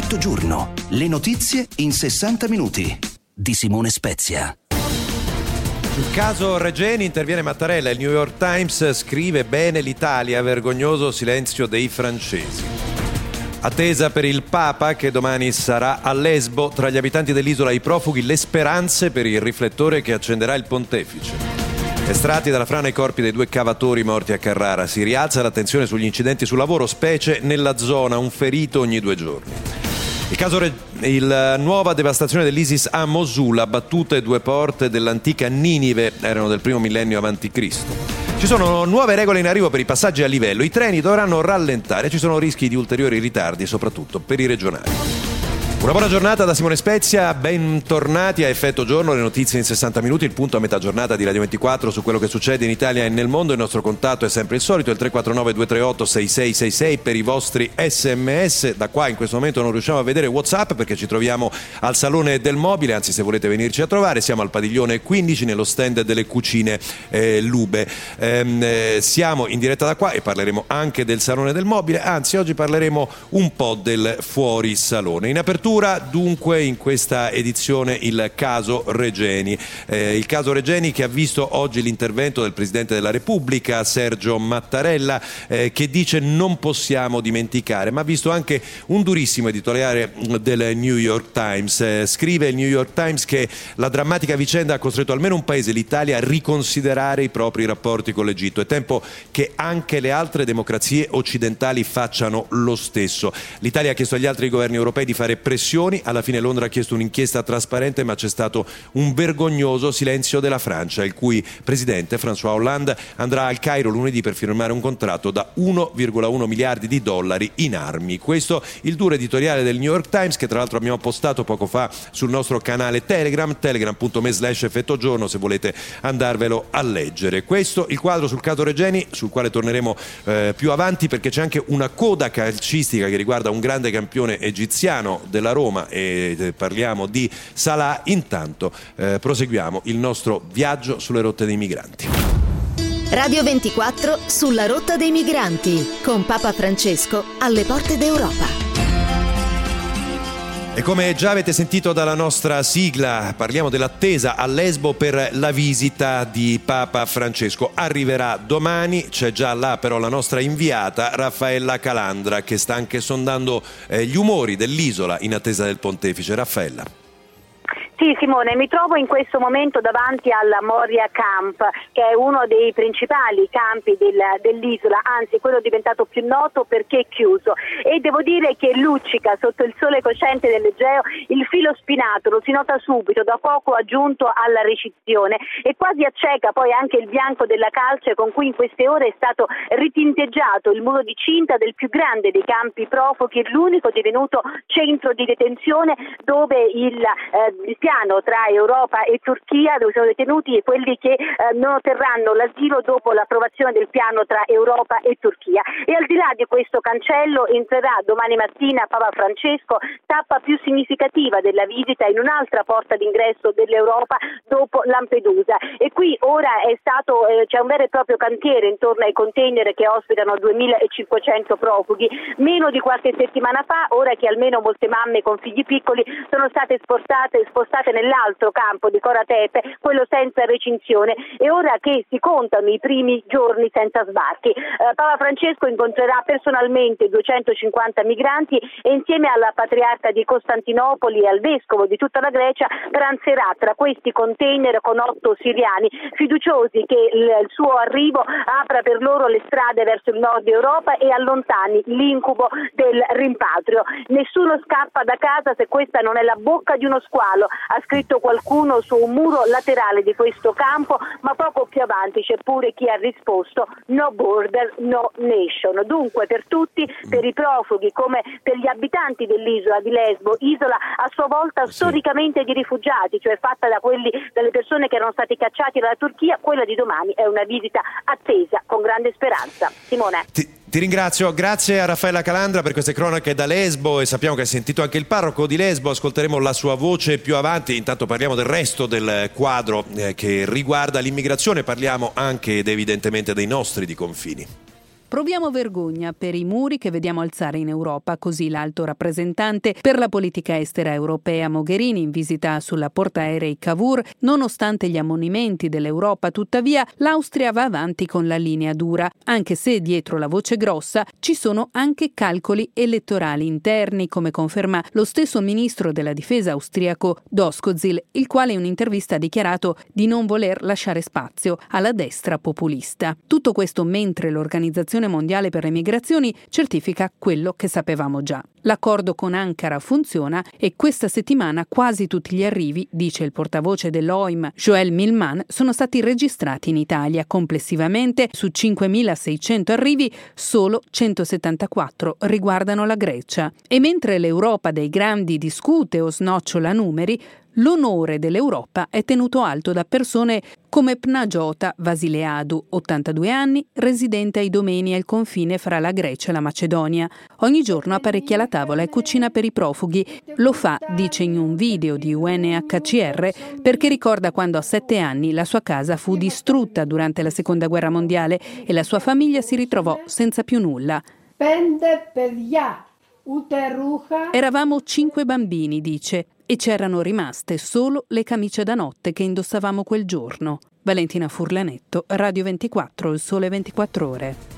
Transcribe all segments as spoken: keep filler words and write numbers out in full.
Mezzogiorno, le notizie in sessanta minuti di Simone Spezia. Sul caso Regeni interviene Mattarella. Il New York Times scrive: bene l'Italia, vergognoso silenzio dei francesi. Attesa per il Papa che domani sarà a Lesbo. Tra gli abitanti dell'isola e i profughi le speranze per il riflettore che accenderà il pontefice. Estratti dalla frana i corpi dei due cavatori morti a Carrara. Si rialza l'attenzione sugli incidenti sul lavoro, specie nella zona, un ferito ogni due giorni. Il caso Re- il nuova devastazione dell'ISIS a Mosul, abbattute due porte dell'antica Ninive, erano del primo millennio avanti Cristo. Ci sono nuove regole in arrivo per i passaggi a livello, i treni dovranno rallentare, ci sono rischi di ulteriori ritardi, soprattutto per i regionali. Una buona giornata da Simone Spezia, bentornati a Effetto Giorno, le notizie in sessanta minuti, il punto a metà giornata di Radio ventiquattro su quello che succede in Italia e nel mondo. Il nostro contatto è sempre il solito, il tre quattro nove due tre otto sei sei sei sei per i vostri sms. Da qua in questo momento non riusciamo a vedere WhatsApp perché ci troviamo al Salone del Mobile, anzi se volete venirci a trovare siamo al padiglione quindici nello stand delle cucine eh, Lube. Ehm, eh, siamo in diretta da qua e parleremo anche del Salone del Mobile, anzi oggi parleremo un po' del fuori salone. In apertura dunque in questa edizione il caso Regeni, eh, il caso Regeni che ha visto oggi l'intervento del Presidente della Repubblica Sergio Mattarella eh, che dice non possiamo dimenticare, ma ha visto anche un durissimo editoriale del New York Times. Eh, scrive il New York Times che la drammatica vicenda ha costretto almeno un paese, l'Italia, a riconsiderare i propri rapporti con l'Egitto. È tempo che anche le altre democrazie occidentali facciano lo stesso. L'Italia ha chiesto agli altri governi europei di fare pressione. Alla fine Londra ha chiesto un'inchiesta trasparente, ma c'è stato un vergognoso silenzio della Francia, il cui presidente François Hollande andrà al Cairo lunedì per firmare un contratto da uno virgola uno miliardi di dollari in armi. Questo il duro editoriale del New York Times, che tra l'altro abbiamo postato poco fa sul nostro canale Telegram, telegram punto me slash effetto giorno, se volete andarvelo a leggere. Questo il quadro sul caso Regeni, sul quale torneremo eh, più avanti, perché c'è anche una coda calcistica che riguarda un grande campione egiziano della Roma e parliamo di Salah. Intanto eh, proseguiamo il nostro viaggio sulle rotte dei migranti. Radio ventiquattro sulla rotta dei migranti con Papa Francesco alle porte d'Europa. E come già avete sentito dalla nostra sigla, parliamo dell'attesa a Lesbo per la visita di Papa Francesco. Arriverà domani, c'è già là però la nostra inviata Raffaella Calandra che sta anche sondando eh, gli umori dell'isola in attesa del pontefice. Raffaella. Sì Simone, mi trovo in questo momento davanti alla Moria Camp, che è uno dei principali campi del, dell'isola, anzi quello diventato più noto perché è chiuso, e devo dire che luccica sotto il sole cosciente dell'Egeo il filo spinato, lo si nota subito, da poco aggiunto alla ricezione, e quasi acceca poi anche il bianco della calce con cui in queste ore è stato ritinteggiato il muro di cinta del più grande dei campi profughi, l'unico divenuto centro di detenzione dove il, eh, il piano tra Europa e Turchia, dove sono detenuti quelli che eh, non otterranno l'asilo dopo l'approvazione del piano tra Europa e Turchia. E al di là di questo cancello entrerà domani mattina Papa Francesco, tappa più significativa della visita, in un'altra porta d'ingresso dell'Europa dopo Lampedusa. E qui ora è stato eh, c'è un vero e proprio cantiere intorno ai container che ospitano duemilacinquecento profughi. Meno di qualche settimana fa, ora che almeno molte mamme con figli piccoli sono state spostate spostate nell'altro campo di Cora Tepe, quello senza recinzione, e ora che si contano i primi giorni senza sbarchi. Eh, Papa Francesco incontrerà personalmente duecentocinquanta migranti e insieme alla patriarca di Costantinopoli e al vescovo di tutta la Grecia pranzerà tra questi container con otto siriani, fiduciosi che il, il suo arrivo apra per loro le strade verso il nord Europa e allontani l'incubo del rimpatrio. Nessuno scappa da casa se questa non è la bocca di uno squalo, ha scritto qualcuno su un muro laterale di questo campo, ma poco più avanti c'è pure chi ha risposto no border, no nation. Dunque per tutti, per i profughi come per gli abitanti dell'isola di Lesbo, isola a sua volta storicamente di rifugiati, cioè fatta da quelli, dalle persone che erano stati cacciati dalla Turchia, quella di domani è una visita attesa con grande speranza. Simone. Ti... Ti ringrazio, grazie a Raffaella Calandra per queste cronache da Lesbo, e sappiamo che hai sentito anche il parroco di Lesbo, ascolteremo la sua voce più avanti. Intanto parliamo del resto del quadro eh, che riguarda l'immigrazione, parliamo anche ed evidentemente dei nostri di confini. Proviamo vergogna per i muri che vediamo alzare in Europa, così l'alto rappresentante per la politica estera europea Mogherini in visita sulla portaerei Cavour. Nonostante gli ammonimenti dell'Europa, tuttavia, l'Austria va avanti con la linea dura, anche se dietro la voce grossa ci sono anche calcoli elettorali interni, come conferma lo stesso ministro della difesa austriaco Doskozil, il quale in un'intervista ha dichiarato di non voler lasciare spazio alla destra populista. Tutto questo mentre l'Organizzazione Mondiale per le Migrazioni certifica quello che sapevamo già. L'accordo con Ankara funziona e questa settimana quasi tutti gli arrivi, dice il portavoce dell'O I M, Joël Millman, sono stati registrati in Italia. Complessivamente, su cinquemilaseicento arrivi, solo centosettantaquattro riguardano la Grecia. E mentre l'Europa dei grandi discute o snocciola numeri, l'onore dell'Europa è tenuto alto da persone come Pnagiota Vasileadu, ottantadue anni, residente ai Domeni al confine fra la Grecia e la Macedonia. Ogni giorno apparecchia la tavola e cucina per i profughi. Lo fa, dice in un video di U N H C R, perché ricorda quando a sette anni la sua casa fu distrutta durante la Seconda Guerra Mondiale e la sua famiglia si ritrovò senza più nulla. Eravamo cinque bambini, dice, e c'erano rimaste solo le camicie da notte che indossavamo quel giorno. Valentina Furlanetto, Radio ventiquattro, Il Sole ventiquattro Ore.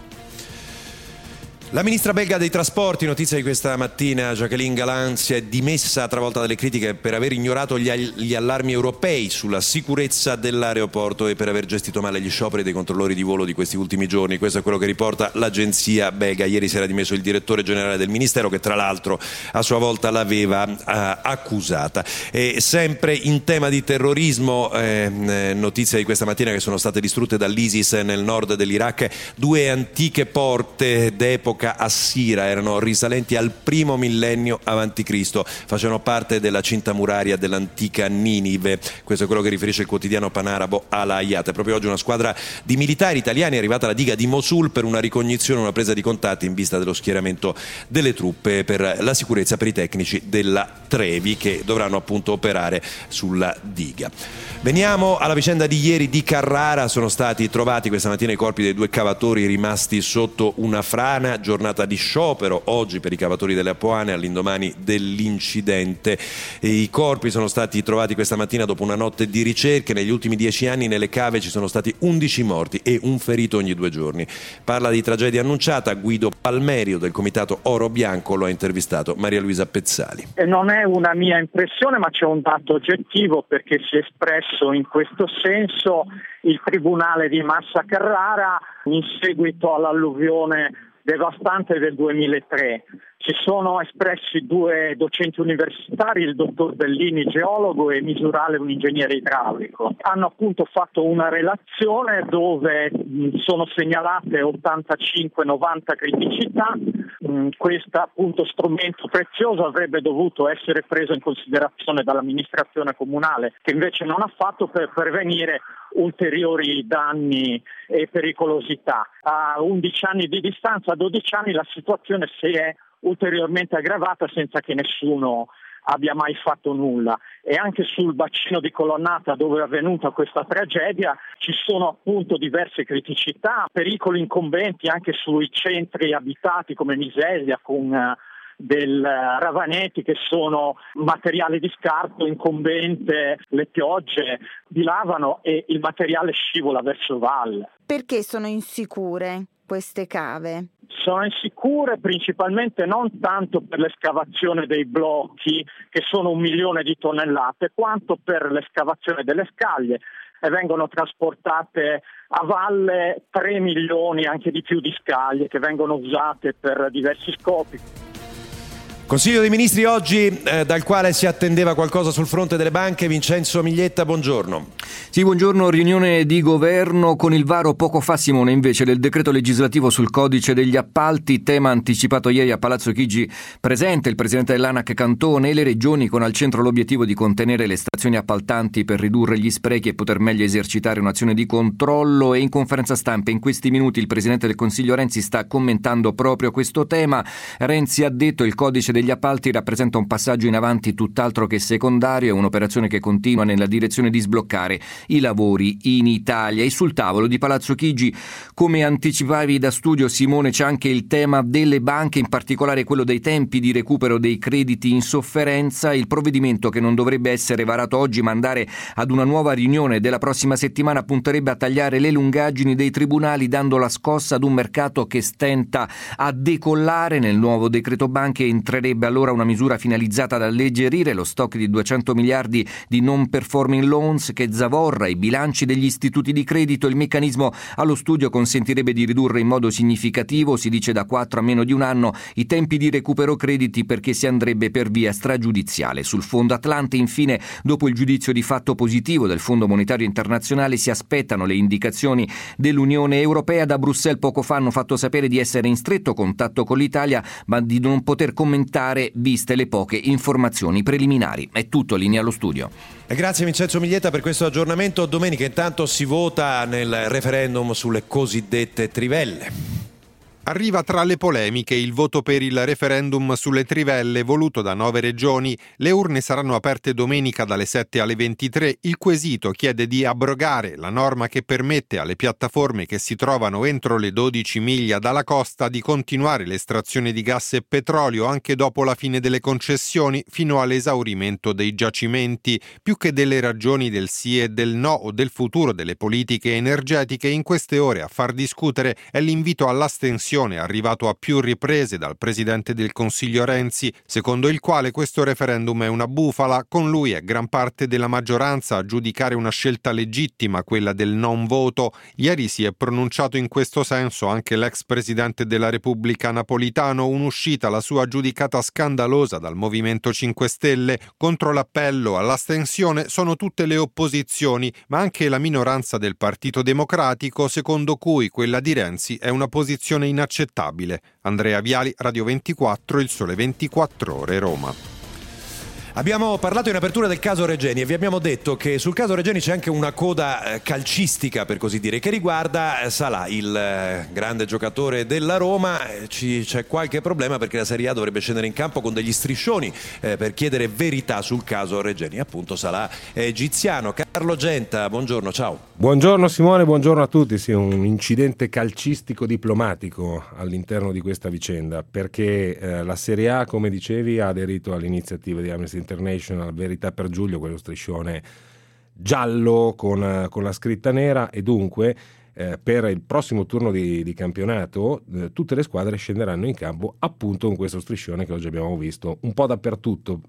La ministra belga dei trasporti, notizia di questa mattina, Jacqueline Galland, si è dimessa travolta dalle critiche per aver ignorato gli, gli allarmi europei sulla sicurezza dell'aeroporto e per aver gestito male gli scioperi dei controllori di volo di questi ultimi giorni. Questo è quello che riporta l'agenzia belga. Ieri si era dimesso il direttore generale del ministero, che tra l'altro a sua volta l'aveva eh, accusata. E sempre in tema di terrorismo, eh, notizia di questa mattina che sono state distrutte dall'ISIS nel nord dell'Iraq due antiche porte d'epoca assira, erano risalenti al primo millennio avanti Cristo, facevano parte della cinta muraria dell'antica Ninive. Questo è quello che riferisce il quotidiano panarabo Al Hayat. Proprio oggi una squadra di militari italiani è arrivata alla diga di Mosul per una ricognizione, una presa di contatti in vista dello schieramento delle truppe per la sicurezza per i tecnici della Trevi che dovranno appunto operare sulla diga. Veniamo alla vicenda di ieri di Carrara. Sono stati trovati questa mattina i corpi dei due cavatori rimasti sotto una frana. Giornata di sciopero oggi per i cavatori delle Apuane all'indomani dell'incidente. I corpi sono stati trovati questa mattina dopo una notte di ricerche. Negli ultimi dieci anni nelle cave ci sono stati undici morti e un ferito ogni due giorni. Parla di tragedia annunciata. Guido Palmerio del Comitato Oro Bianco lo ha intervistato Maria Luisa Pezzali. E non è una mia impressione, ma c'è un dato oggettivo, perché si è espresso in questo senso il Tribunale di Massa Carrara in seguito all'alluvione devastante del duemilatré. Si sono espressi due docenti universitari, il dottor Bellini, geologo, e Misurale, un ingegnere idraulico. Hanno appunto fatto una relazione dove sono segnalate ottantacinque novanta criticità. Questo appunto strumento prezioso avrebbe dovuto essere preso in considerazione dall'amministrazione comunale, che invece non ha fatto, per prevenire ulteriori danni e pericolosità. A undici anni di distanza, a dodici anni, la situazione si è ulteriormente aggravata senza che nessuno abbia mai fatto nulla. E anche sul bacino di Colonnata, dove è avvenuta questa tragedia, ci sono appunto diverse criticità, pericoli incombenti anche sui centri abitati come Misesia, con uh, del uh, Ravaneti, che sono materiale di scarto incombente, le piogge dilavano e il materiale scivola verso valle. Perché sono insicure queste cave? Sono insicure principalmente non tanto per l'escavazione dei blocchi, che sono un milione di tonnellate, quanto per l'escavazione delle scaglie, e vengono trasportate a valle tre milioni, anche di più, di scaglie che vengono usate per diversi scopi. Consiglio dei Ministri oggi, eh, dal quale si attendeva qualcosa sul fronte delle banche. Vincenzo Miglietta, buongiorno. Sì, buongiorno. Riunione di governo con il varo poco fa, Simone, invece, del decreto legislativo sul codice degli appalti, tema anticipato ieri a Palazzo Chigi. Presente il presidente dell'ANAC Cantone e le regioni, con al centro l'obiettivo di contenere le stazioni appaltanti per ridurre gli sprechi e poter meglio esercitare un'azione di controllo. E in conferenza stampa in questi minuti il presidente del Consiglio Renzi sta commentando proprio questo tema. Renzi ha detto: il codice degli appalti rappresenta un passaggio in avanti tutt'altro che secondario, è un'operazione che continua nella direzione di sbloccare i lavori in Italia. E sul tavolo di Palazzo Chigi, come anticipavi da studio Simone, c'è anche il tema delle banche, in particolare quello dei tempi di recupero dei crediti in sofferenza. Il provvedimento, che non dovrebbe essere varato oggi ma andare ad una nuova riunione della prossima settimana, punterebbe a tagliare le lungaggini dei tribunali, dando la scossa ad un mercato che stenta a decollare. Nel nuovo decreto banche entrerebbe allora una misura finalizzata ad alleggerire lo stock di duecento miliardi di non performing loans che zavorra i bilanci degli istituti di credito. Il meccanismo allo studio consentirebbe di ridurre in modo significativo, si dice da quattro a meno di un anno, i tempi di recupero crediti, perché si andrebbe per via stragiudiziale. Sul fondo Atlante, infine, dopo il giudizio di fatto positivo del Fondo Monetario Internazionale, si aspettano le indicazioni dell'Unione Europea. Da Bruxelles poco fa hanno fatto sapere di essere in stretto contatto con l'Italia, ma di non poter commentare viste le poche informazioni preliminari. È tutto, linea allo studio. E grazie Vincenzo Miglietta per questo aggiornamento. Domenica intanto si vota nel referendum sulle cosiddette trivelle. Arriva tra le polemiche il voto per il referendum sulle trivelle voluto da nove regioni. Le urne saranno aperte domenica dalle sette alle ventitré. Il quesito chiede di abrogare la norma che permette alle piattaforme che si trovano entro le dodici miglia dalla costa di continuare l'estrazione di gas e petrolio anche dopo la fine delle concessioni, fino all'esaurimento dei giacimenti. Più che delle ragioni del sì e del no o del futuro delle politiche energetiche, in queste ore a far discutere è l'invito all'astensione arrivato a più riprese dal presidente del Consiglio Renzi, secondo il quale questo referendum è una bufala. Con lui è gran parte della maggioranza a giudicare una scelta legittima quella del non voto. Ieri si è pronunciato in questo senso anche l'ex presidente della Repubblica Napolitano, un'uscita la sua giudicata scandalosa dal Movimento cinque Stelle. Contro l'appello all'astensione sono tutte le opposizioni, ma anche la minoranza del Partito Democratico, secondo cui quella di Renzi è una posizione inaccettabile. Accettabile. Andrea Viali, Radio ventiquattro, Il Sole ventiquattro Ore, Roma. Abbiamo parlato in apertura del caso Regeni e vi abbiamo detto che sul caso Regeni c'è anche una coda calcistica, per così dire, che riguarda Salah, il grande giocatore della Roma. Ci, c'è qualche problema perché la Serie A dovrebbe scendere in campo con degli striscioni eh, per chiedere verità sul caso Regeni. Appunto, Salah è egiziano. Carlo Genta, buongiorno, ciao. Buongiorno Simone, buongiorno a tutti. Sì, un incidente calcistico diplomatico all'interno di questa vicenda, perché eh, la Serie A, come dicevi, ha aderito all'iniziativa di Amnesty International Verità per Giulio, quello striscione giallo con, con la scritta nera, e dunque eh, per il prossimo turno di, di campionato eh, tutte le squadre scenderanno in campo appunto con questo striscione che oggi abbiamo visto un po' dappertutto.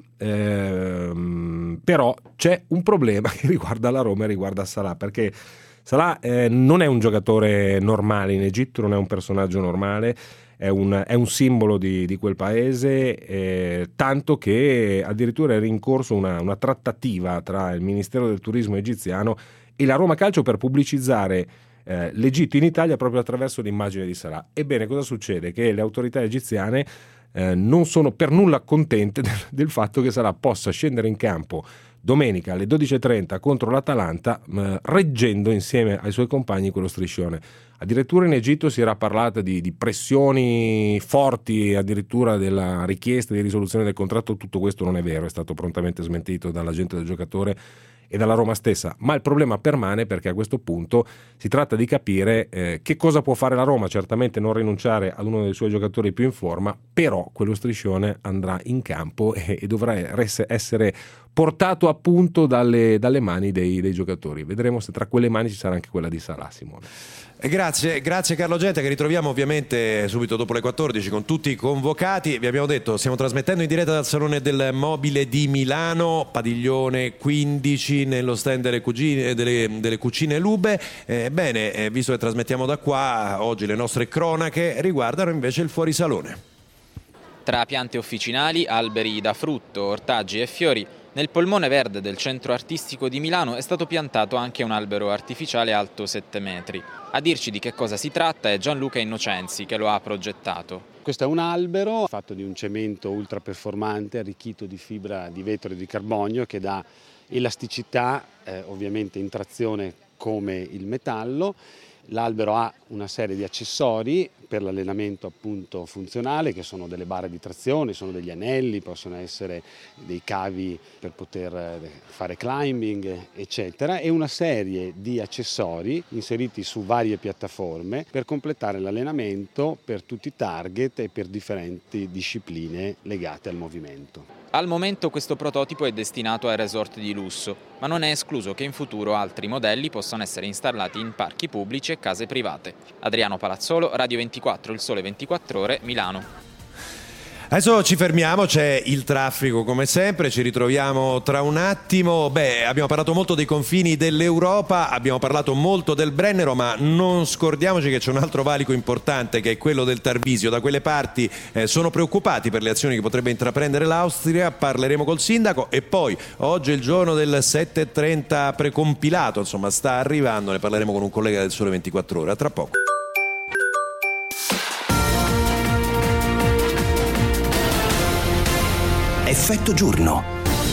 Ehm, però c'è un problema che riguarda la Roma e riguarda Salah, perché Salah eh, non è un giocatore normale in Egitto, non è un personaggio normale. È un, è un simbolo di, di quel paese, eh, tanto che addirittura è in corso una, una trattativa tra il Ministero del Turismo egiziano e la Roma Calcio per pubblicizzare eh, l'Egitto in Italia proprio attraverso l'immagine di Salah. Ebbene, cosa succede? Che le autorità egiziane eh, non sono per nulla contente del, del fatto che Salah possa scendere in campo domenica alle dodici e trenta contro l'Atalanta, eh, reggendo insieme ai suoi compagni quello striscione. Addirittura in Egitto si era parlato di, di pressioni forti, addirittura della richiesta di risoluzione del contratto. Tutto questo non è vero, è stato prontamente smentito dall'agente del giocatore e dalla Roma stessa, ma il problema permane perché a questo punto si tratta di capire eh, che cosa può fare la Roma. Certamente non rinunciare ad uno dei suoi giocatori più in forma, però quello striscione andrà in campo e, e dovrà essere portato a punto dalle, dalle mani dei, dei giocatori. Vedremo se tra quelle mani ci sarà anche quella di Salah, Simone. Grazie, grazie Carlo Genta, che ritroviamo ovviamente subito dopo le quattordici con tutti i convocati. Vi abbiamo detto, stiamo trasmettendo in diretta dal Salone del Mobile di Milano, padiglione quindici, nello stand delle cucine, delle, delle cucine Lube. Ebbene, eh, visto che trasmettiamo da qua, oggi le nostre cronache riguardano invece il fuorisalone. Tra piante officinali, alberi da frutto, ortaggi e fiori, nel polmone verde del centro artistico di Milano è stato piantato anche un albero artificiale alto sette metri. A dirci di che cosa si tratta è Gianluca Innocenzi, che lo ha progettato. Questo è un albero fatto di un cemento ultra performante arricchito di fibra di vetro e di carbonio che dà elasticità, eh, ovviamente in trazione come il metallo. L'albero ha una serie di accessori per l'allenamento appunto funzionale, che sono delle barre di trazione, sono degli anelli, possono essere dei cavi per poter fare climbing, eccetera, e una serie di accessori inseriti su varie piattaforme per completare l'allenamento per tutti i target e per differenti discipline legate al movimento. Al momento questo prototipo è destinato ai resort di lusso, ma non è escluso che in futuro altri modelli possano essere installati in parchi pubblici e case private. Adriano Palazzolo, Radio ventiquattro, Il Sole ventiquattro Ore, Milano. Adesso ci fermiamo, c'è il traffico come sempre, ci ritroviamo tra un attimo. Beh, abbiamo parlato molto dei confini dell'Europa, abbiamo parlato molto del Brennero, ma non scordiamoci che c'è un altro valico importante che è quello del Tarvisio. Da quelle parti eh, sono preoccupati per le azioni che potrebbe intraprendere l'Austria, parleremo col sindaco e poi oggi è il giorno del sette e trenta precompilato, insomma sta arrivando, ne parleremo con un collega del Sole ventiquattro Ore, a tra poco. Effetto giorno.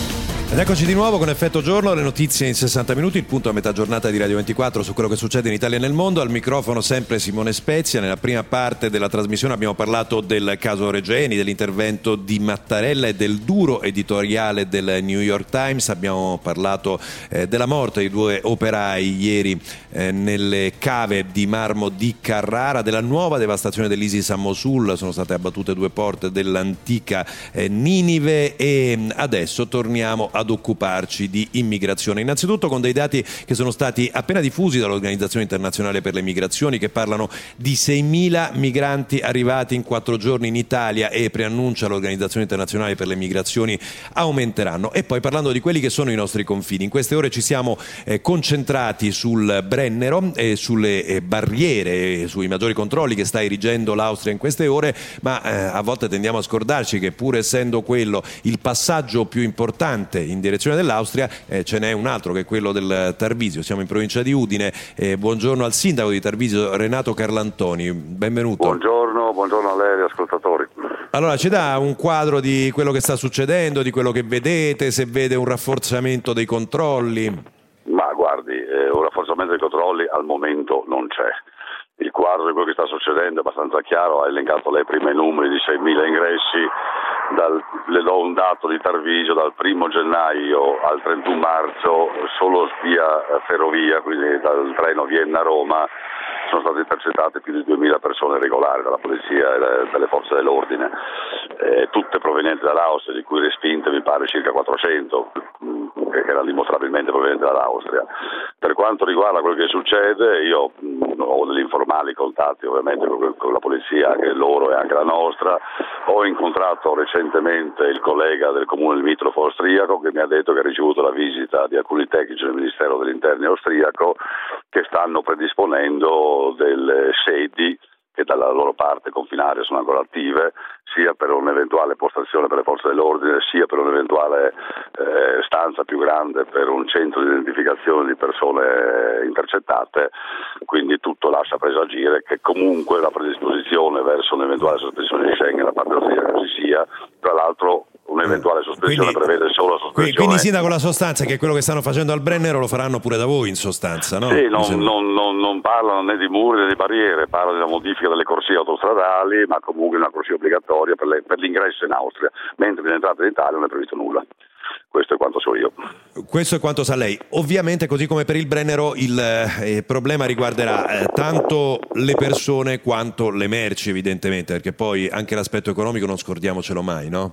Ed eccoci di nuovo con Effetto Giorno, le notizie in sessanta minuti, il punto a metà giornata di Radio ventiquattro su quello che succede in Italia e nel mondo. Al microfono sempre Simone Spezia. Nella prima parte della trasmissione abbiamo parlato del caso Regeni, dell'intervento di Mattarella e del duro editoriale del New York Times. Abbiamo parlato eh, della morte di due operai ieri eh, nelle cave di marmo di Carrara, della nuova devastazione dell'ISIS a Mosul. Sono state abbattute due porte dell'antica eh, Ninive e adesso torniamo ad occuparci di immigrazione. Innanzitutto con dei dati che sono stati appena diffusi dall'Organizzazione Internazionale per le Migrazioni, che parlano di seimila migranti arrivati in quattro giorni in Italia e preannuncia l'Organizzazione Internazionale per le Migrazioni aumenteranno. E poi parlando di quelli che sono i nostri confini, in queste ore ci siamo eh, concentrati sul Brennero e sulle eh, barriere e sui maggiori controlli che sta erigendo l'Austria in queste ore, ma eh, a volte tendiamo a scordarci che pur essendo quello il passaggio più importante in direzione dell'Austria, eh, ce n'è un altro che è quello del Tarvisio. Siamo in provincia di Udine. Eh, buongiorno al sindaco di Tarvisio, Renato Carlantoni. Benvenuto. Buongiorno, buongiorno a lei, ascoltatori. Allora, ci dà un quadro di quello che sta succedendo, di quello che vedete, se vede un rafforzamento dei controlli? Ma guardi, eh, un rafforzamento dei controlli al momento non c'è. Il quadro di quello che sta succedendo è abbastanza chiaro, ha elencato lei prima i numeri di seimila ingressi, dal, le do un dato di Tarvisio, dal primo gennaio al trentuno marzo solo via ferrovia, quindi dal treno Vienna-Roma, sono state intercettate più di duemila persone regolari dalla polizia e dalle forze dell'ordine, eh, tutte provenienti dall'Austria, di cui respinte mi pare circa quattrocento, che erano dimostrabilmente provenienti dall'Austria. Per quanto riguarda quello che succede, io mh, ho degli informali contatti ovviamente con, con la polizia, anche loro e anche la nostra. Ho incontrato recentemente il collega del comune limitrofo austriaco che mi ha detto che ha ricevuto la visita di alcuni tecnici del Ministero degli Interni austriaco che stanno predisponendo delle sedi che dalla loro parte confinaria sono ancora attive, sia per un'eventuale postazione per le forze dell'ordine, sia per un'eventuale eh, stanza più grande per un centro di identificazione di persone intercettate, quindi tutto lascia presagire che comunque la predisposizione verso un'eventuale sospensione di Schengen da parte austriaca ci sia. Tra l'altro un'eventuale sospensione quindi, prevede solo la sospensione. Quindi sindaco, la sostanza è che quello che stanno facendo al Brennero lo faranno pure da voi in sostanza, no? Sì, non, non, non, non parlano né di muri né di barriere, parlano della modifica delle corsie autostradali, ma comunque una corsia obbligatoria per, le, per l'ingresso in Austria, mentre per l'entrata in Italia non è previsto nulla. Questo è quanto so io. Questo è quanto sa lei. Ovviamente, così come per il Brennero, il eh, problema riguarderà eh, tanto le persone quanto le merci, evidentemente, perché poi anche l'aspetto economico non scordiamocelo mai, no?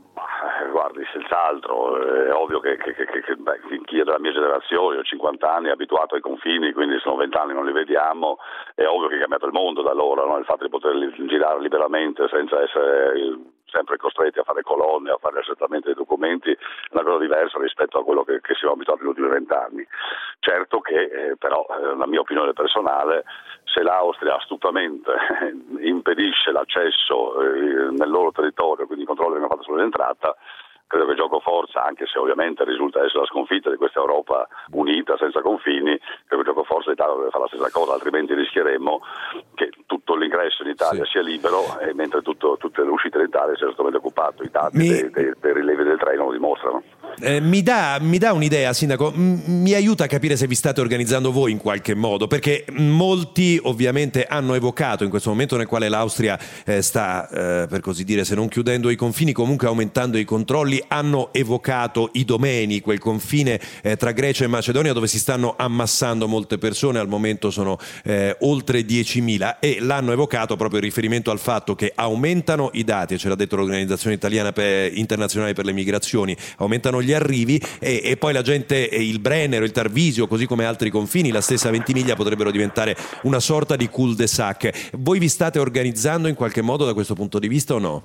Guardi, senz'altro, è ovvio che, che, che, che beh, chi è della mia generazione, ho cinquanta anni, è abituato ai confini, quindi sono venti anni non li vediamo, è ovvio che è cambiato il mondo da allora, no? Il fatto di poter girare liberamente senza essere sempre costretti a fare colonne, a fare l'accertamento dei documenti, è una cosa diversa rispetto a quello che, che siamo abituati negli ultimi vent'anni. Certo che eh, però, eh, la mia opinione personale, se l'Austria astutamente impedisce l'accesso eh, nel loro territorio, quindi i controlli vengono fatti sull'entrata, credo che gioco forza, anche se ovviamente risulta essere la sconfitta di questa Europa unita, senza confini, credo che gioco forza l'Italia deve fare la stessa cosa, altrimenti rischieremmo che tutto l'ingresso in Italia sì. sia libero, e mentre tutto, tutte le uscite d'Italia siano totalmente occupato. I dati Mi... dei, dei, dei rilevi del treno lo dimostrano. Eh, mi, dà, mi dà un'idea, Sindaco, M- mi aiuta a capire se vi state organizzando voi in qualche modo, perché molti ovviamente hanno evocato in questo momento nel quale l'Austria eh, sta, eh, per così dire, se non chiudendo i confini, comunque aumentando i controlli, hanno evocato i domeni, quel confine eh, tra Grecia e Macedonia dove si stanno ammassando molte persone, al momento sono eh, oltre diecimila, e l'hanno evocato proprio in riferimento al fatto che aumentano i dati, e ce l'ha detto l'Organizzazione Italiana per, Internazionale per le Migrazioni, aumentano gli arrivi e, e poi la gente, il Brennero, il Tarvisio, così come altri confini, la stessa Ventimiglia, potrebbero diventare una sorta di cul-de-sac. Voi vi state organizzando in qualche modo da questo punto di vista o no?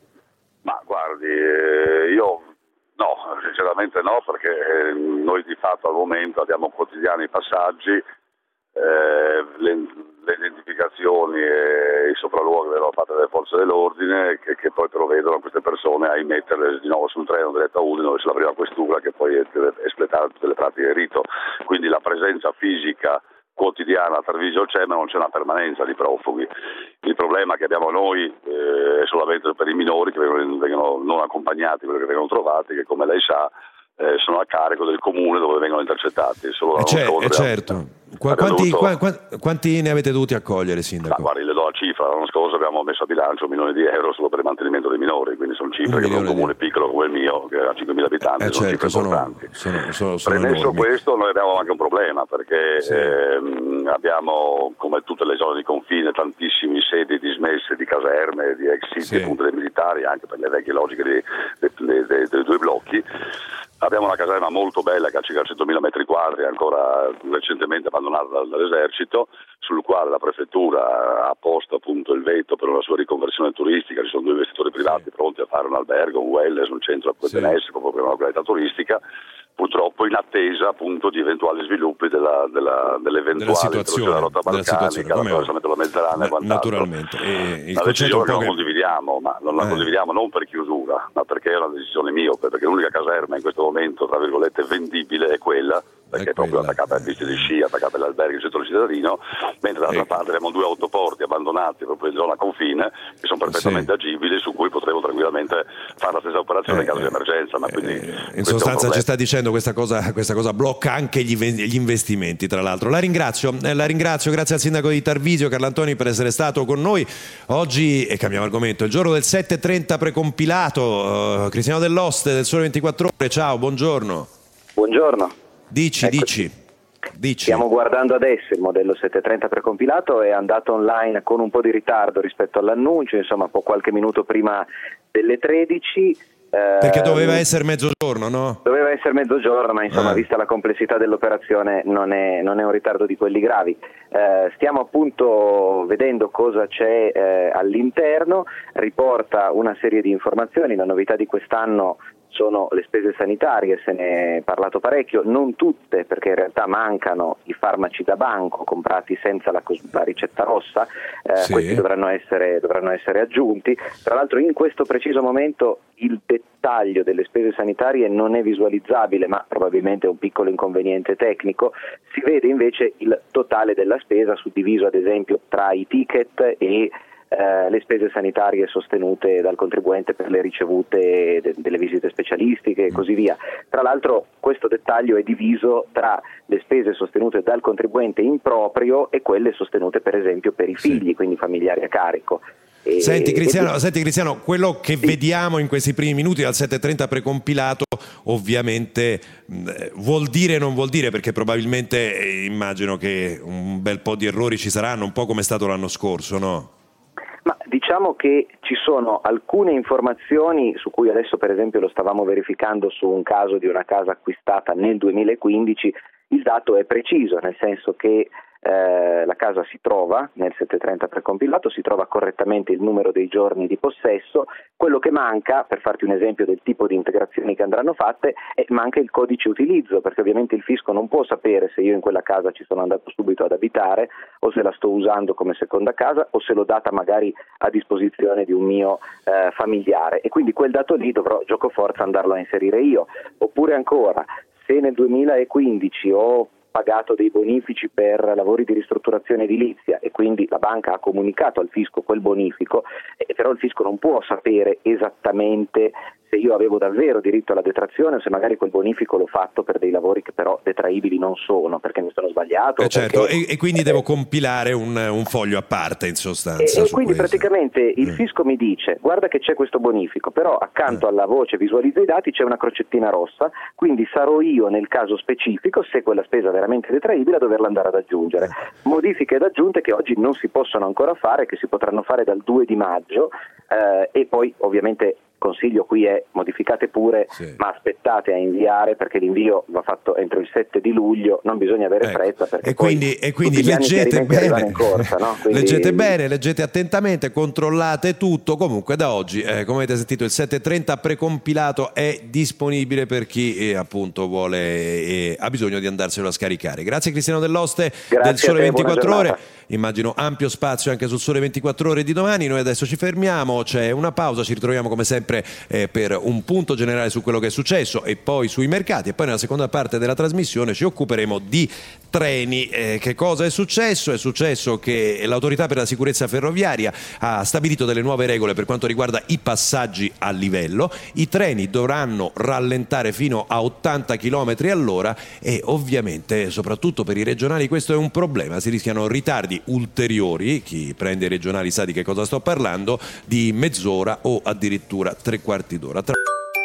Ma guardi, eh, io no, sinceramente no, perché eh, noi di fatto al momento abbiamo quotidiani passaggi, eh, le, le identificazioni e i sopralluoghi vengono fatte dalle forze dell'ordine che, che poi provvedono a queste persone a immetterle di nuovo sul treno diretto a Udine, dove c'è la prima questura che poi deve espletare tutte le pratiche di rito. Quindi la presenza fisica quotidiana a Tarvisio c'è, ma non c'è una permanenza di profughi. Il problema che abbiamo noi eh, è solamente per i minori che vengono, vengono non accompagnati, quelli che vengono trovati, che come lei sa eh, sono a carico del comune dove vengono intercettati. Solo eh c'è, eh certo. Qu- quanti, dovuto... qu- quanti ne avete dovuti accogliere, Sindaco? Ma guardi, le do la cifra. L'anno scorso abbiamo messo a bilancio un milione di euro solo per il mantenimento dei minori, quindi sono cifre che per un comune di... piccolo come il mio, che ha cinquemila abitanti, eh sono certo, cifre sono, importanti. Sono, sono, sono Premesso enormi. questo, noi abbiamo anche un problema, perché sì. ehm, abbiamo, come tutte le zone di confine, tantissimi sedi dismesse di caserme, di ex siti sì. appunto dei militari, anche per le vecchie logiche dei, dei, dei, dei, dei due blocchi. Abbiamo una caserma molto bella che ha circa centomila metri quadri, ancora recentemente abbandonata dall'esercito, sul quale la prefettura ha posto appunto il veto per una sua riconversione turistica. Ci sono due investitori privati pronti a fare un albergo, un wellness, un centro a benessere, proprio per una qualità turistica, purtroppo in attesa appunto di eventuali sviluppi della, della, dell'eventuale della rotta balcanica, l'attraversamento della Mediterranea e quant'altro. Naturalmente. E il la decisione non la che... condividiamo, ma non la eh. condividiamo non per chiusura, ma perché è una decisione miope, perché l'unica caserma in questo momento, tra virgolette, vendibile è quella, perché è, è proprio attaccata ai pisti di sci, attaccata agli alberghi del centro cittadino, mentre dall'altra ecco. parte abbiamo due autoporti abbandonati proprio in zona confine, che sono perfettamente sì. agibili, su cui potremo tranquillamente fare la stessa operazione eh, in caso di emergenza. Ma quindi eh, in sostanza ci sta dicendo questa cosa, questa cosa blocca anche gli, gli investimenti, tra l'altro. La ringrazio, eh, la ringrazio, grazie al sindaco di Tarvisio, Carlo Antoni, per essere stato con noi oggi. E cambiamo argomento, il giorno del sette e trenta precompilato. uh, Cristiano Dell'Oste del Sole ventiquattro Ore, ciao, buongiorno. Buongiorno. Dici, ecco, dici, dici. Stiamo guardando adesso il modello sette e trenta precompilato, è andato online con un po' di ritardo rispetto all'annuncio, insomma po' qualche minuto prima delle tredici. Perché doveva essere mezzogiorno, no? Doveva essere mezzogiorno, ma insomma, eh. vista la complessità dell'operazione non è, non è un ritardo di quelli gravi. Eh, stiamo appunto vedendo cosa c'è eh, all'interno, riporta una serie di informazioni. La novità di quest'anno sono le spese sanitarie, se ne è parlato parecchio, non tutte, perché in realtà mancano i farmaci da banco comprati senza la, la ricetta rossa, eh, sì. questi dovranno essere, dovranno essere aggiunti. Tra l'altro in questo preciso momento il dettaglio delle spese sanitarie non è visualizzabile, ma probabilmente è un piccolo inconveniente tecnico. Si vede invece il totale della spesa suddiviso ad esempio tra i ticket e Eh, le spese sanitarie sostenute dal contribuente per le ricevute de- delle visite specialistiche e così via. Tra l'altro questo dettaglio è diviso tra le spese sostenute dal contribuente in proprio e quelle sostenute per esempio per i figli, sì. quindi familiari a carico. E, senti, Cristiano, e... senti Cristiano, quello che sì. vediamo in questi primi minuti dal sette e trenta precompilato ovviamente mh, vuol dire e non vuol dire, perché probabilmente eh, immagino che un bel po' di errori ci saranno, un po' come è stato l'anno scorso, no? Ma diciamo che ci sono alcune informazioni su cui adesso per esempio lo stavamo verificando su un caso di una casa acquistata nel duemilaquindici, il dato è preciso, nel senso che eh, la casa si trova nel sette e trenta precompilato, si trova correttamente il numero dei giorni di possesso. Quello che manca, per farti un esempio del tipo di integrazioni che andranno fatte, è manca il codice utilizzo, perché ovviamente il fisco non può sapere se io in quella casa ci sono andato subito ad abitare o se la sto usando come seconda casa o se l'ho data magari a disposizione di un mio eh, familiare, e quindi quel dato lì dovrò giocoforza andarlo a inserire io. Oppure ancora, se nel duemilaquindici ho pagato dei bonifici per lavori di ristrutturazione edilizia e quindi la banca ha comunicato al fisco quel bonifico, eh, però il fisco non può sapere esattamente se io avevo davvero diritto alla detrazione o se magari quel bonifico l'ho fatto per dei lavori che però detraibili non sono, perché mi sono sbagliato. Eh certo, perché, e, e quindi eh, devo compilare un, un foglio a parte in sostanza. E, e quindi questo. praticamente il fisco mi dice: guarda che c'è questo bonifico, però accanto eh. alla voce visualizza i dati c'è una crocettina rossa, quindi sarò io nel caso specifico, se quella spesa è veramente detraibile, a doverla andare ad aggiungere. Modifiche ed aggiunte che oggi non si possono ancora fare, che si potranno fare dal due di maggio, eh, e poi ovviamente consiglio qui è modificate pure, sì. ma aspettate a inviare, perché l'invio va fatto entro il sette di luglio, non bisogna avere ecco. fretta, perché e quindi, poi e quindi leggete bene, corsa, no? quindi... leggete bene, leggete attentamente, controllate tutto. Comunque da oggi, eh, come avete sentito, il sette trenta precompilato è disponibile per chi eh, appunto vuole e eh, ha bisogno di andarselo a scaricare. Grazie Cristiano Dell'Oste. Grazie del Sole te, ventiquattro Ore, immagino ampio spazio anche sul Sole ventiquattro Ore di domani. Noi adesso ci fermiamo, c'è una pausa, ci ritroviamo come sempre Eh, per un punto generale su quello che è successo e poi sui mercati, e poi nella seconda parte della trasmissione ci occuperemo di treni. Eh, che cosa è successo? È successo che l'Autorità per la sicurezza ferroviaria ha stabilito delle nuove regole per quanto riguarda i passaggi a livello. I treni dovranno rallentare fino a ottanta chilometri all'ora e ovviamente soprattutto per i regionali questo è un problema, si rischiano ritardi ulteriori, chi prende i regionali sa di che cosa sto parlando, di mezz'ora o addirittura tre quarti d'ora. Tra...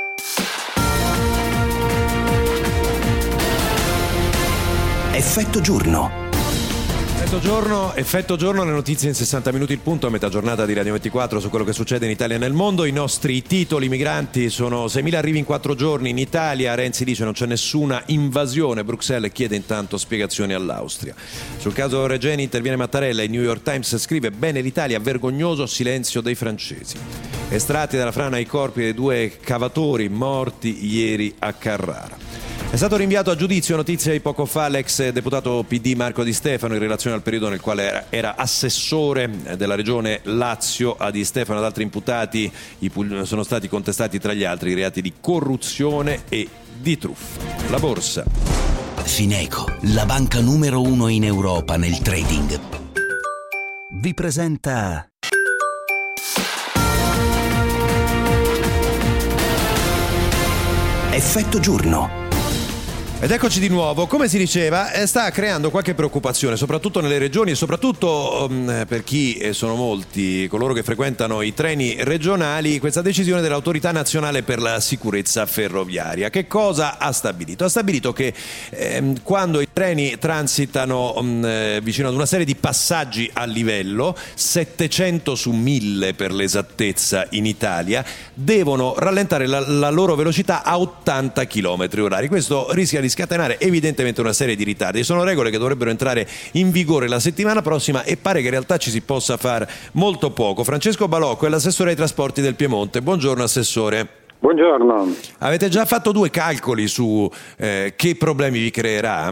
Effetto giorno. Effetto giorno, effetto giorno, le notizie in sessanta minuti il punto, a metà giornata di Radio ventiquattro su quello che succede in Italia e nel mondo. I nostri titoli: migranti, sono seimila arrivi in quattro giorni in Italia, Renzi dice non c'è nessuna invasione, Bruxelles chiede intanto spiegazioni all'Austria. Sul caso Regeni interviene Mattarella, il New York Times scrive bene l'Italia, vergognoso silenzio dei francesi. Estratti dalla frana i corpi dei due cavatori morti ieri a Carrara. È stato rinviato a giudizio, notizia di poco fa, l'ex deputato P D Marco Di Stefano in relazione al periodo nel quale era, era assessore della regione Lazio. A Di Stefano ed altri imputati sono stati contestati tra gli altri i reati di corruzione e di truffa. La borsa. Fineco, la banca numero uno in Europa nel trading, vi presenta Effetto giorno. Ed eccoci di nuovo, come si diceva, sta creando qualche preoccupazione, soprattutto nelle regioni e soprattutto um, per chi eh, sono molti coloro che frequentano i treni regionali, questa decisione dell'Autorità Nazionale per la Sicurezza Ferroviaria. Che cosa ha stabilito? Ha stabilito che ehm, quando i treni transitano um, eh, vicino ad una serie di passaggi a livello, settecento su mille per l'esattezza in Italia, devono rallentare la, la loro velocità a ottanta chilometri orari. Questo rischia di scatenare evidentemente una serie di ritardi. Sono regole che dovrebbero entrare in vigore la settimana prossima e pare che in realtà ci si possa fare molto poco. Francesco Balocco è l'assessore ai trasporti del Piemonte. Buongiorno assessore. Buongiorno. Avete già fatto due calcoli su eh, che problemi vi creerà?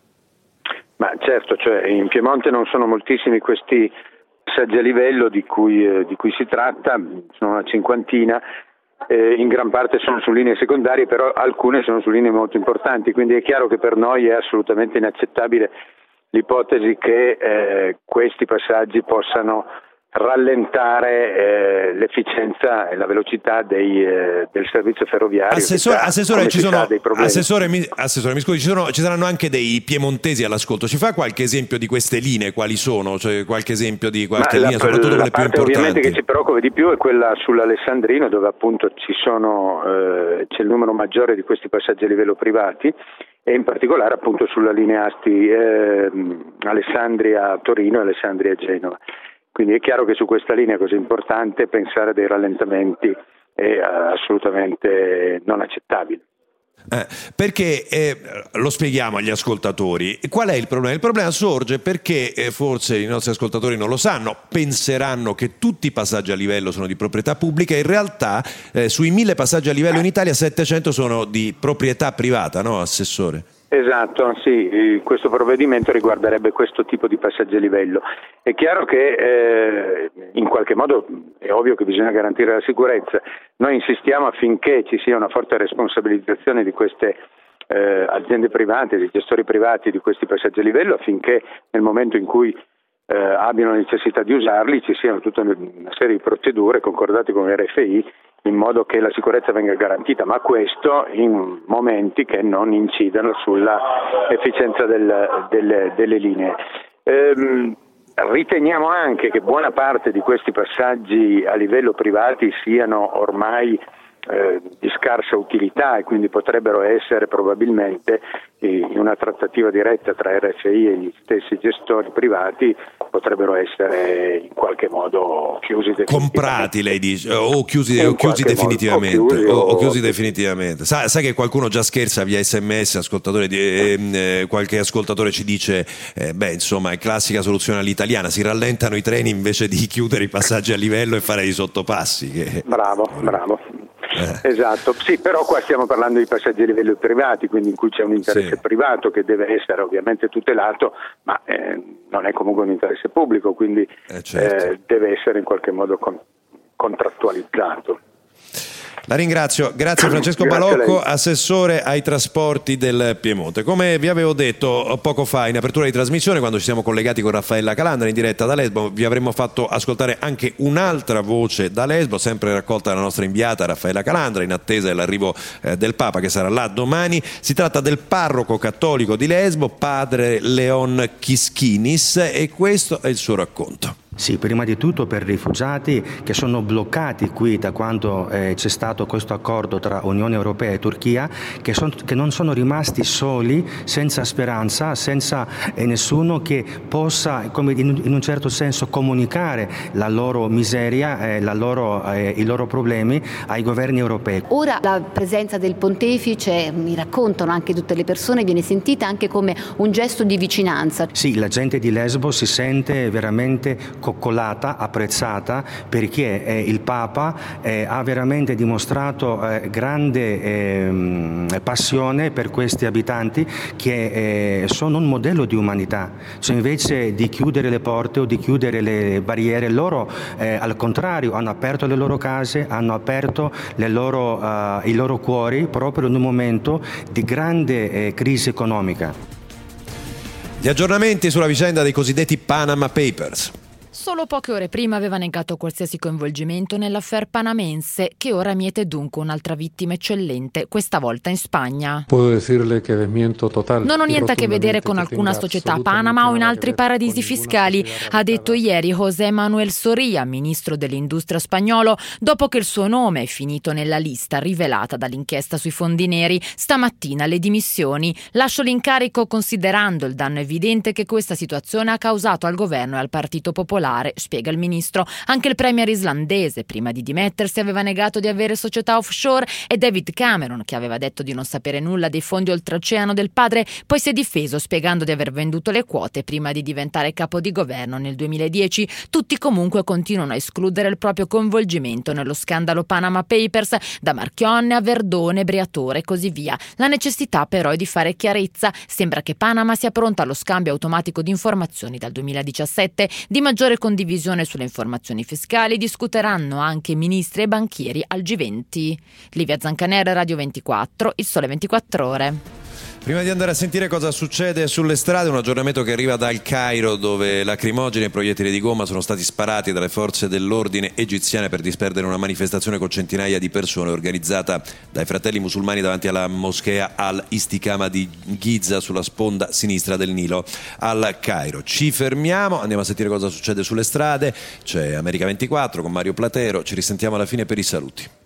Ma certo, cioè in Piemonte non sono moltissimi questi passaggi a livello di cui, eh, di cui si tratta, sono una cinquantina. Eh, in gran parte sono su linee secondarie, però alcune sono su linee molto importanti, quindi è chiaro che per noi è assolutamente inaccettabile l'ipotesi che eh, questi passaggi possano rallentare eh, l'efficienza e la velocità dei, eh, del servizio ferroviario. Assessore, già, assessore, ci sono, dei problemi. assessore, mi, assessore mi scusi, ci, sono, ci saranno anche dei piemontesi all'ascolto. Ci fa qualche esempio di queste linee? Quali sono? Cioè, qualche esempio di qualche Ma linea, la, soprattutto la quelle più parte importanti? Ovviamente che ci preoccupa di più è quella sull'Alessandrino, dove appunto ci sono eh, c'è il numero maggiore di questi passaggi a livello privati, e in particolare appunto sulla linea Asti eh, Alessandria-Torino e Alessandria-Genova. Quindi è chiaro che su questa linea così importante pensare a dei rallentamenti è assolutamente non accettabile. Eh, perché eh, lo spieghiamo agli ascoltatori, qual è il problema? Il problema sorge perché eh, forse i nostri ascoltatori non lo sanno, penseranno che tutti i passaggi a livello sono di proprietà pubblica, in realtà eh, sui mille passaggi a livello in Italia settecento sono di proprietà privata, no assessore? Esatto, sì, questo provvedimento riguarderebbe questo tipo di passaggi a livello. È chiaro che eh, in qualche modo è ovvio che bisogna garantire la sicurezza. Noi insistiamo affinché ci sia una forte responsabilizzazione di queste eh, aziende private, di gestori privati di questi passaggi a livello, affinché nel momento in cui eh, abbiano necessità di usarli ci siano tutta una serie di procedure concordate con R F I in modo che la sicurezza venga garantita, ma questo in momenti che non incidano sulla efficienza del, delle, delle linee. Ehm, riteniamo anche che buona parte di questi passaggi a livello privati siano ormai eh, di scarsa utilità e quindi potrebbero essere probabilmente in una trattativa diretta tra R F I e gli stessi gestori privati potrebbero essere in qualche modo chiusi definitivamente. Comprati, lei dice, o chiusi, o chiusi definitivamente. Modo, o chiusi, o, o chiusi o... definitivamente. Sa, sa che qualcuno già scherza via sms, ascoltatore di, eh, eh, qualche ascoltatore ci dice, eh, beh insomma è classica soluzione all'italiana, si rallentano i treni invece di chiudere i passaggi a livello e fare i sottopassi. Che... Bravo, bravo. Eh. Esatto, sì, però qua stiamo parlando di passaggi a livello privati, quindi in cui c'è un interesse sì. privato che deve essere ovviamente tutelato, ma eh, non è comunque un interesse pubblico, quindi eh, certo. eh, deve essere in qualche modo con- contrattualizzato. La ringrazio, grazie Francesco Grazie Balocco, assessore ai trasporti del Piemonte. Come vi avevo detto poco fa in apertura di trasmissione, quando ci siamo collegati con Raffaella Calandra in diretta da Lesbo, vi avremmo fatto ascoltare anche un'altra voce da Lesbo, sempre raccolta dalla nostra inviata Raffaella Calandra, in attesa dell'arrivo eh, del Papa che sarà là domani. Si tratta del parroco cattolico di Lesbo, padre Leon Kiskinis, e questo è il suo racconto. Sì, prima di tutto per i rifugiati che sono bloccati qui da quando eh, c'è stato questo accordo tra Unione Europea e Turchia, che, son, che non sono rimasti soli, senza speranza, senza eh, nessuno che possa, come in, in un certo senso, comunicare la loro miseria, eh, la loro, eh, i loro problemi ai governi europei. Ora la presenza del pontefice, mi raccontano anche tutte le persone, viene sentita anche come un gesto di vicinanza. Sì, la gente di Lesbo si sente veramente coccolata, apprezzata, perché eh, il Papa eh, ha veramente dimostrato eh, grande eh, passione per questi abitanti che eh, sono un modello di umanità. Cioè, invece di chiudere le porte o di chiudere le barriere, loro eh, al contrario hanno aperto le loro case, hanno aperto le loro, uh, i loro cuori proprio in un momento di grande eh, crisi economica. Gli aggiornamenti sulla vicenda dei cosiddetti Panama Papers. Solo poche ore prima aveva negato qualsiasi coinvolgimento nell'affaire panamense, che ora miete dunque un'altra vittima eccellente, questa volta in Spagna. Puedo decirle che desmiento total. Non ho niente a che vedere con alcuna società a Panama o in altri paradisi fiscali, ha detto ieri José Manuel Soria, ministro dell'industria spagnolo, dopo che il suo nome è finito nella lista rivelata dall'inchiesta sui fondi neri. Stamattina le dimissioni. Lascio l'incarico considerando il danno evidente che questa situazione ha causato al governo e al Partito Popolare, spiega il ministro. Anche il premier islandese, prima di dimettersi, aveva negato di avere società offshore, e David Cameron, che aveva detto di non sapere nulla dei fondi oltreoceano del padre, poi si è difeso spiegando di aver venduto le quote prima di diventare capo di governo nel duemiladieci. Tutti comunque continuano a escludere il proprio coinvolgimento nello scandalo Panama Papers, da Marchionne a Verdone, Briatore e così via. La necessità però è di fare chiarezza. Sembra che Panama sia pronta allo scambio automatico di informazioni dal duemiladiciassette, di maggiore condivisione sulle informazioni fiscali discuteranno anche ministri e banchieri al G venti. Livia Zancanera, Radio ventiquattro, Il Sole ventiquattro Ore. Prima di andare a sentire cosa succede sulle strade, un aggiornamento che arriva dal Cairo, dove lacrimogeni e proiettili di gomma sono stati sparati dalle forze dell'ordine egiziane per disperdere una manifestazione con centinaia di persone organizzata dai fratelli musulmani davanti alla moschea Al-Istikama di Giza, sulla sponda sinistra del Nilo al Cairo. Ci fermiamo, andiamo a sentire cosa succede sulle strade. C'è America ventiquattro con Mario Platero, ci risentiamo alla fine per i saluti.